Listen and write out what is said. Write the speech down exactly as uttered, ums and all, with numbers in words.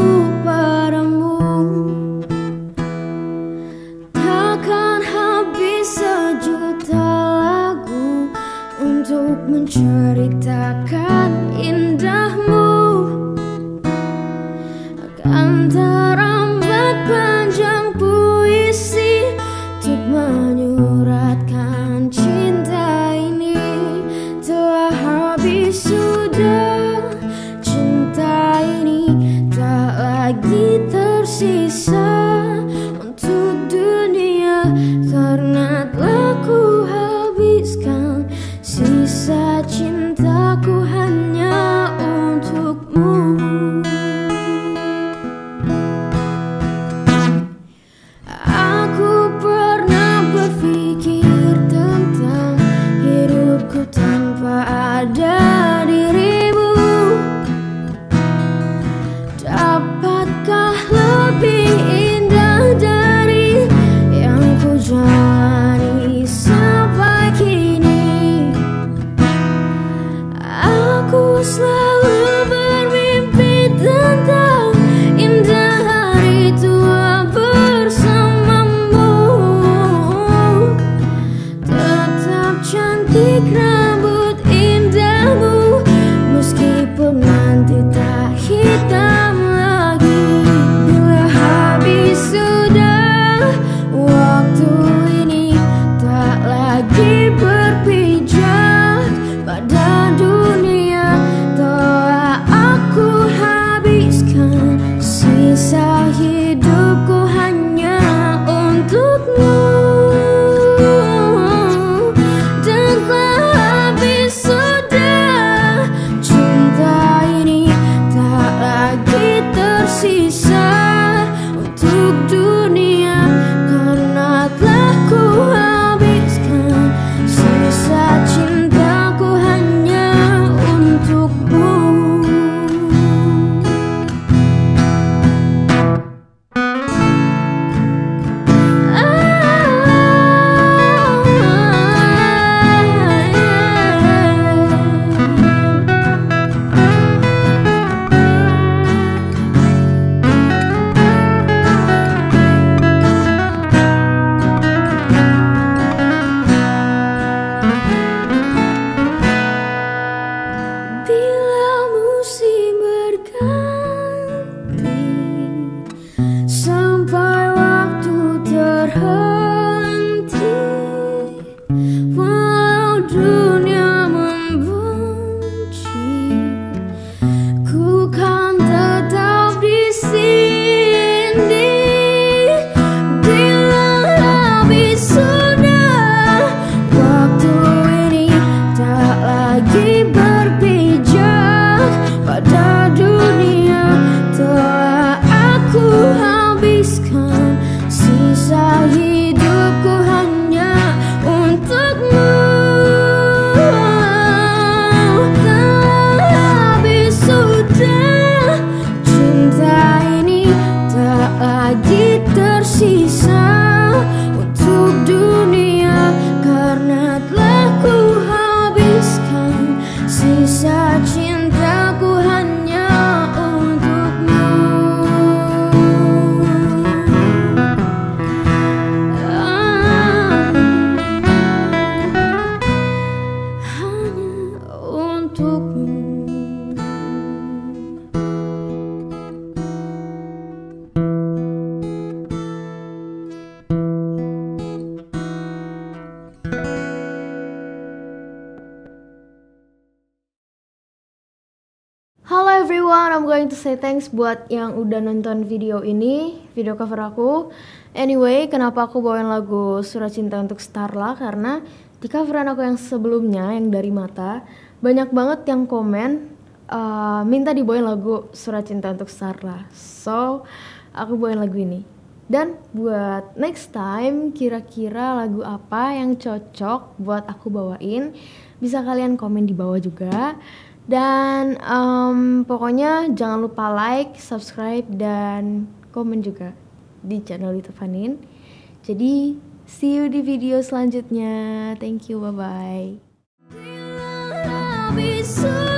padamu. Takkan habis sejuta lagu untuk menceritakan indahmu. Akan terambat panjang puisi untuk menyuratkan cinta ini. Telah habis sudah cinta ini, tak lagi tersisa untuk dunia, karena telah ku habiskan sisa cintaku hanya untukmu. Aku pernah berpikir tentang hidupku tanpa ada dirimu. Dapatkah lebih indah dari yang ku jalani sampai kini? Aku selalu bermimpi tentang indah hari tua bersamamu. Tetap cantik rambut indahmu, meskipun nanti tak hitam lagi. Bila habis sudah waktu ini, tak lagi berpijak pada dunia, telah aku habiskan sisa hidupku hanya untukmu. Dan telah habis sudah cinta ini, tak lagi tersisa untuk dunia, karena telah ku habiskan sisa cintaku hanya untukmu. Bila musim berganti sampai waktu terhenti, walau dunia membenci, ku kan tetap di sini. Bila habis sudah waktu ini, tak lagi berpijak pada dunia, telah aku habiskan sisa hidupku hanya untukmu. Telah habis sudah cinta ini, tak lagi tersisa untuk dunia, karena telah ku habiskan sisa cintaku hanya untukmu. Ah, hanya untukmu. Halo everyone, I'm going to say thanks buat yang udah nonton video ini, video cover aku. Anyway, kenapa aku bawain lagu Surat Cinta untuk Starla? Karena di coveran aku yang sebelumnya, yang dari Mata, banyak banget yang komen uh, minta dibawain lagu Surat Cinta untuk Starla. So, aku bawain lagu ini. Dan buat next time, kira-kira lagu apa yang cocok buat aku bawain, bisa kalian komen di bawah juga. Dan um, pokoknya jangan lupa like, subscribe, dan komen juga di channel YouTube Fanin. Jadi see you di video selanjutnya. Thank you, bye bye.